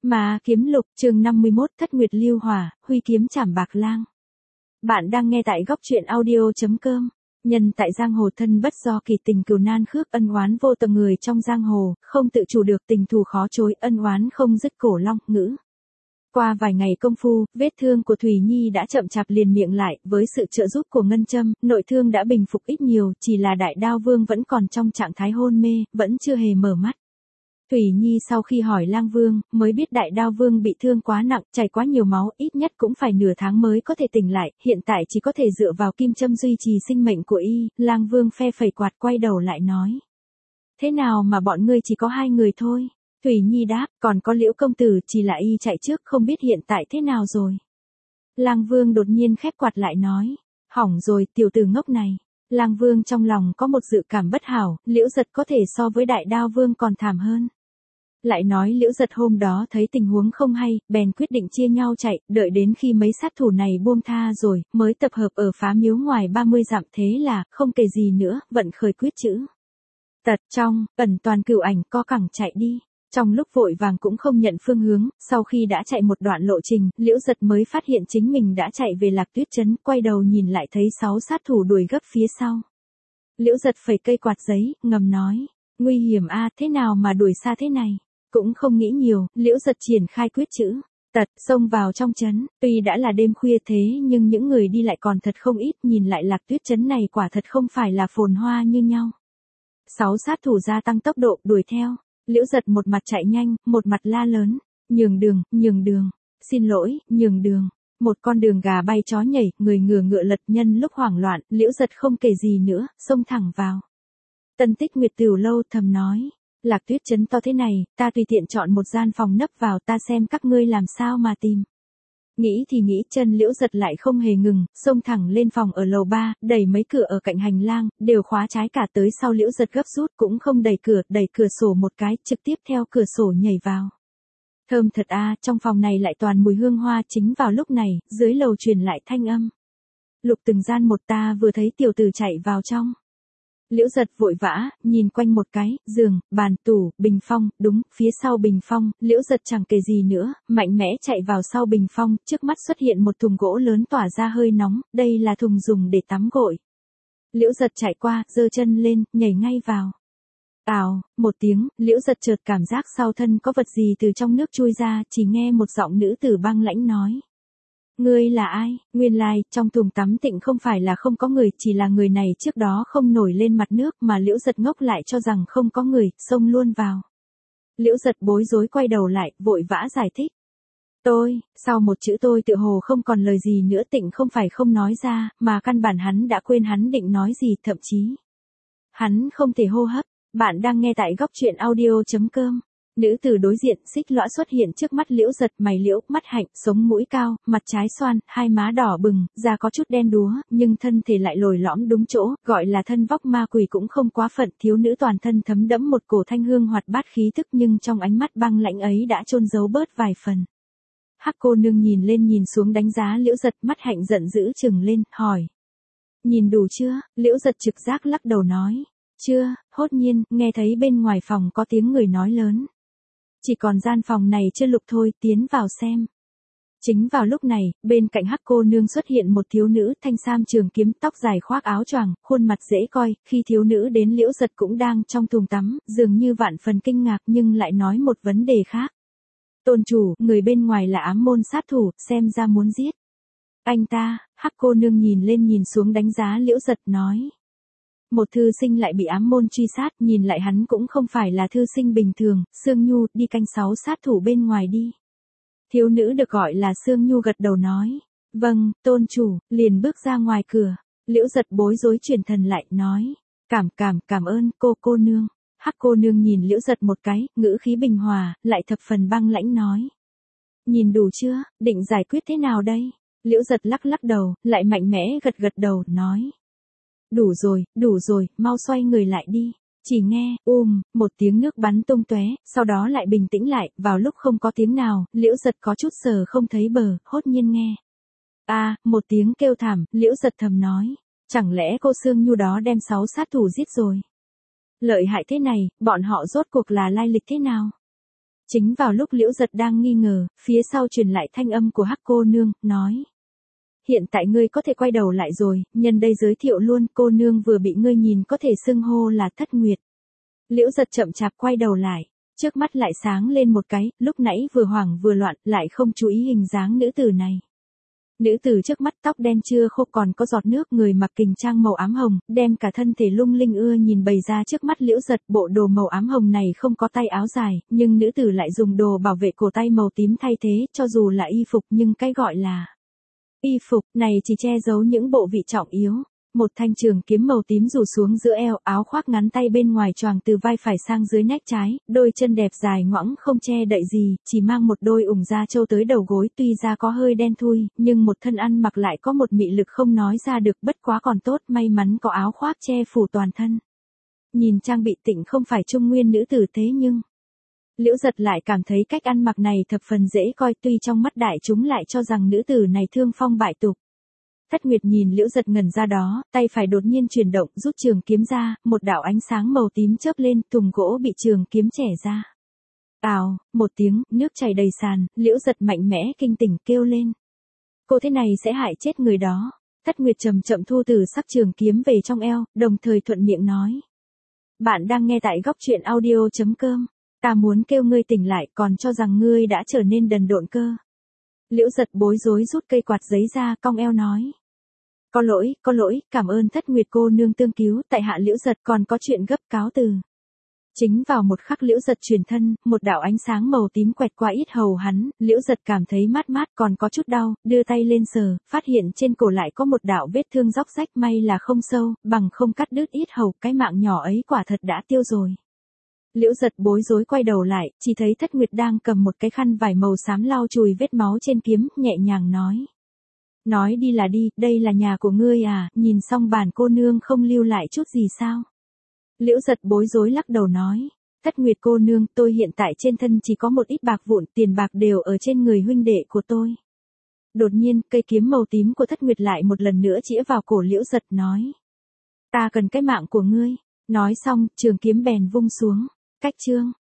Mà kiếm lục chương 51 Thất Nguyệt Liêu Hỏa, huy kiếm chảm bạc lang. Bạn đang nghe tại góc truyện audio.com. Nhân tại giang hồ thân bất do kỳ tình cừu nan khước ân oán vô tầm người trong giang hồ, không tự chủ được tình thù khó chối ân oán không dứt cổ long ngữ. Qua vài ngày công phu, vết thương của Thùy Nhi đã chậm chạp liền miệng lại, với sự trợ giúp của ngân châm, nội thương đã bình phục ít nhiều, chỉ là Đại Đao Vương vẫn còn trong trạng thái hôn mê, vẫn chưa hề mở mắt. Thùy Nhi sau khi hỏi Lang Vương, mới biết Đại Đao Vương bị thương quá nặng, chảy quá nhiều máu, ít nhất cũng phải nửa tháng mới có thể tỉnh lại, hiện tại chỉ có thể dựa vào kim châm duy trì sinh mệnh của y. Lang Vương phe phẩy quạt quay đầu lại nói. Thế nào mà bọn ngươi chỉ có 2 người thôi? Thùy Nhi đáp, còn có Liễu công tử, chỉ là y chạy trước không biết hiện tại thế nào rồi. Lang Vương đột nhiên khép quạt lại nói, hỏng rồi, tiểu tử ngốc này. Lang Vương trong lòng có một dự cảm bất hảo, Liễu Giật có thể so với Đại Đao Vương còn thảm hơn. Lại nói Liễu Giật hôm đó thấy tình huống không hay, bèn quyết định chia nhau chạy, đợi đến khi mấy sát thủ này buông tha rồi, mới tập hợp ở phá miếu ngoài 30 dặm, thế là, không kể gì nữa, vận khởi quyết chữ. Tật trong, ẩn toàn cửu ảnh co cẳng chạy đi. Trong lúc vội vàng cũng không nhận phương hướng, sau khi đã chạy một đoạn lộ trình, Liễu Giật mới phát hiện chính mình đã chạy về Lạc Tuyết Trấn, quay đầu nhìn lại thấy 6 sát thủ đuổi gấp phía sau. Liễu Giật phẩy cây quạt giấy, ngầm nói, nguy hiểm a, thế nào mà đuổi xa thế này? Cũng không nghĩ nhiều, Liễu Giật triển khai quyết chữ, tật, xông vào trong trấn, tuy đã là đêm khuya thế nhưng những người đi lại còn thật không ít, nhìn lại Lạc Tuyết Trấn này quả thật không phải là phồn hoa như nhau. 6 sát thủ gia tăng tốc độ, đuổi theo. Liễu Giật một mặt chạy nhanh, một mặt la lớn, nhường đường, xin lỗi, nhường đường. Một con đường gà bay chó nhảy, người ngửa ngựa lật, nhân lúc hoảng loạn, Liễu Giật không kể gì nữa, xông thẳng vào. Tân Tích Nguyệt Tửu Lâu thầm nói, Lạc Tuyết Trấn to thế này, ta tùy tiện chọn một gian phòng nấp vào, ta xem các ngươi làm sao mà tìm. Nghĩ thì nghĩ, chân Liễu Giật lại không hề ngừng, xông thẳng lên phòng ở lầu 3, đẩy mấy cửa ở cạnh hành lang, đều khóa trái cả, tới sau Liễu Giật gấp rút cũng không đẩy cửa sổ một cái, trực tiếp theo cửa sổ nhảy vào. Thơm thật a, trong phòng này lại toàn mùi hương hoa. Chính vào lúc này, dưới lầu truyền lại thanh âm. Lục từng gian một, ta vừa thấy tiểu tử chạy vào trong. Liễu Giật vội vã, nhìn quanh một cái, giường, bàn, tủ, bình phong, đúng, phía sau bình phong, Liễu Giật chẳng kể gì nữa, mạnh mẽ chạy vào sau bình phong, trước mắt xuất hiện một thùng gỗ lớn tỏa ra hơi nóng, đây là thùng dùng để tắm gội. Liễu Giật chạy qua, giơ chân lên, nhảy ngay vào. Ào, một tiếng, Liễu Giật chợt cảm giác sau thân có vật gì từ trong nước chui ra, chỉ nghe một giọng nữ tử băng lãnh nói. Ngươi là ai? Nguyên lai, trong thùng tắm tịnh không phải là không có người, chỉ là người này trước đó không nổi lên mặt nước mà Liễu Giật ngốc lại cho rằng không có người, xông luôn vào. Liễu Giật bối rối quay đầu lại, vội vã giải thích. Tôi, sau một chữ tôi tựa hồ không còn lời gì nữa, tịnh không phải không nói ra, mà căn bản hắn đã quên hắn định nói gì, thậm chí. Hắn không thể hô hấp. Bạn đang nghe tại góc truyện audio.com. Nữ tử đối diện, Xích Lõa xuất hiện trước mắt Liễu Giật, mày liễu, mắt hạnh, sống mũi cao, mặt trái xoan, hai má đỏ bừng, da có chút đen đúa, nhưng thân thể lại lồi lõm đúng chỗ, gọi là thân vóc ma quỷ cũng không quá phận. Thiếu nữ toàn thân thấm đẫm một cổ thanh hương hoạt bát khí thức, nhưng trong ánh mắt băng lãnh ấy đã chôn giấu bớt vài phần. Hắc cô nương nhìn lên nhìn xuống đánh giá Liễu Giật, mắt hạnh giận dữ trừng lên, hỏi. Nhìn đủ chưa? Liễu Giật trực giác lắc đầu nói. Chưa, hốt nhiên, nghe thấy bên ngoài phòng có tiếng người nói lớn. Chỉ còn gian phòng này chưa lục thôi, tiến vào xem. Chính vào lúc này, bên cạnh Hắc cô nương xuất hiện một thiếu nữ, thanh sam trường kiếm, tóc dài khoác áo choàng, khuôn mặt dễ coi. Khi thiếu nữ đến Liễu Giật cũng đang trong thùng tắm, dường như vạn phần kinh ngạc nhưng lại nói một vấn đề khác. Tôn chủ, người bên ngoài là ám môn sát thủ, xem ra muốn giết. Anh ta, Hắc cô nương nhìn lên nhìn xuống đánh giá Liễu Giật, nói. Một thư sinh lại bị ám môn truy sát, nhìn lại hắn cũng không phải là thư sinh bình thường. Sương Nhu, đi canh 6 sát thủ bên ngoài đi. Thiếu nữ được gọi là Sương Nhu gật đầu nói. Vâng, tôn chủ, liền bước ra ngoài cửa. Liễu Giật bối rối chuyển thần lại, nói. Cảm ơn, cô nương. Hắc cô nương nhìn Liễu Giật một cái, ngữ khí bình hòa, lại thập phần băng lãnh nói. Nhìn đủ chưa, định giải quyết thế nào đây? Liễu Giật lắc đầu, lại mạnh mẽ gật đầu, nói. Đủ rồi, mau xoay người lại đi. Chỉ nghe, một tiếng nước bắn tung tóe, sau đó lại bình tĩnh lại, vào lúc không có tiếng nào, Liễu Giật có chút sờ không thấy bờ, hốt nhiên nghe. Một tiếng kêu thảm, Liễu Giật thầm nói, chẳng lẽ cô Sương Nhu đó đem 6 sát thủ giết rồi? Lợi hại thế này, bọn họ rốt cuộc là lai lịch thế nào? Chính vào lúc Liễu Giật đang nghi ngờ, phía sau truyền lại thanh âm của Hắc cô nương, nói. Hiện tại ngươi có thể quay đầu lại rồi, nhân đây giới thiệu luôn, cô nương vừa bị ngươi nhìn có thể xưng hô là Thất Nguyệt. Liễu Giật chậm chạp quay đầu lại, trước mắt lại sáng lên một cái, lúc nãy vừa hoảng vừa loạn, lại không chú ý hình dáng nữ tử này. Nữ tử trước mắt tóc đen chưa khô còn có giọt nước, người mặc kình trang màu ám hồng, đem cả thân thể lung linh ưa nhìn bày ra trước mắt Liễu Giật. Bộ đồ màu ám hồng này không có tay áo dài, nhưng nữ tử lại dùng đồ bảo vệ cổ tay màu tím thay thế, cho dù là y phục nhưng cái gọi là y phục này chỉ che giấu những bộ vị trọng yếu. Một thanh trường kiếm màu tím rủ xuống giữa eo, áo khoác ngắn tay bên ngoài choàng từ vai phải sang dưới nách trái, đôi chân đẹp dài ngoẵng không che đậy gì, chỉ mang một đôi ủng da trâu tới đầu gối, tuy da có hơi đen thui, nhưng một thân ăn mặc lại có một mị lực không nói ra được, bất quá còn tốt, may mắn có áo khoác che phủ toàn thân. Nhìn trang bị tịnh không phải trung nguyên nữ tử thế nhưng Liễu Giật lại cảm thấy cách ăn mặc này thập phần dễ coi, tuy trong mắt đại chúng lại cho rằng nữ tử này thương phong bại tục. Thất Nguyệt nhìn Liễu Giật ngẩn ra đó, tay phải đột nhiên chuyển động, rút trường kiếm ra, một đạo ánh sáng màu tím chớp lên, thùng gỗ bị trường kiếm chẻ ra. Ào, một tiếng, nước chảy đầy sàn, Liễu Giật mạnh mẽ kinh tỉnh kêu lên. Cô thế này sẽ hại chết người đó. Thất Nguyệt chậm chậm thu từ sắc trường kiếm về trong eo, đồng thời thuận miệng nói. Bạn đang nghe tại góc truyện audio.com. Ta muốn kêu ngươi tỉnh lại, còn cho rằng ngươi đã trở nên đần độn cơ. Liễu Giật bối rối rút cây quạt giấy ra, cong eo nói. Có lỗi, cảm ơn Thất Nguyệt cô nương tương cứu, tại hạ Liễu Giật còn có chuyện gấp, cáo từ. Chính vào một khắc Liễu Giật chuyển thân, một đạo ánh sáng màu tím quẹt qua yết hầu hắn, Liễu Giật cảm thấy mát mát còn có chút đau, đưa tay lên sờ, phát hiện trên cổ lại có một đạo vết thương róc rách, may là không sâu, bằng không cắt đứt yết hầu, cái mạng nhỏ ấy quả thật đã tiêu rồi. Liễu Giật bối rối quay đầu lại, chỉ thấy Thất Nguyệt đang cầm một cái khăn vải màu xám lau chùi vết máu trên kiếm, nhẹ nhàng nói. Nói đi là đi, đây là nhà của ngươi à, nhìn xong bản cô nương không lưu lại chút gì sao? Liễu Giật bối rối lắc đầu nói. Thất Nguyệt cô nương, tôi hiện tại trên thân chỉ có một ít bạc vụn, tiền bạc đều ở trên người huynh đệ của tôi. Đột nhiên, cây kiếm màu tím của Thất Nguyệt lại một lần nữa chĩa vào cổ Liễu Giật nói. Ta cần cái mạng của ngươi. Nói xong, trường kiếm bèn vung xuống. Cách chương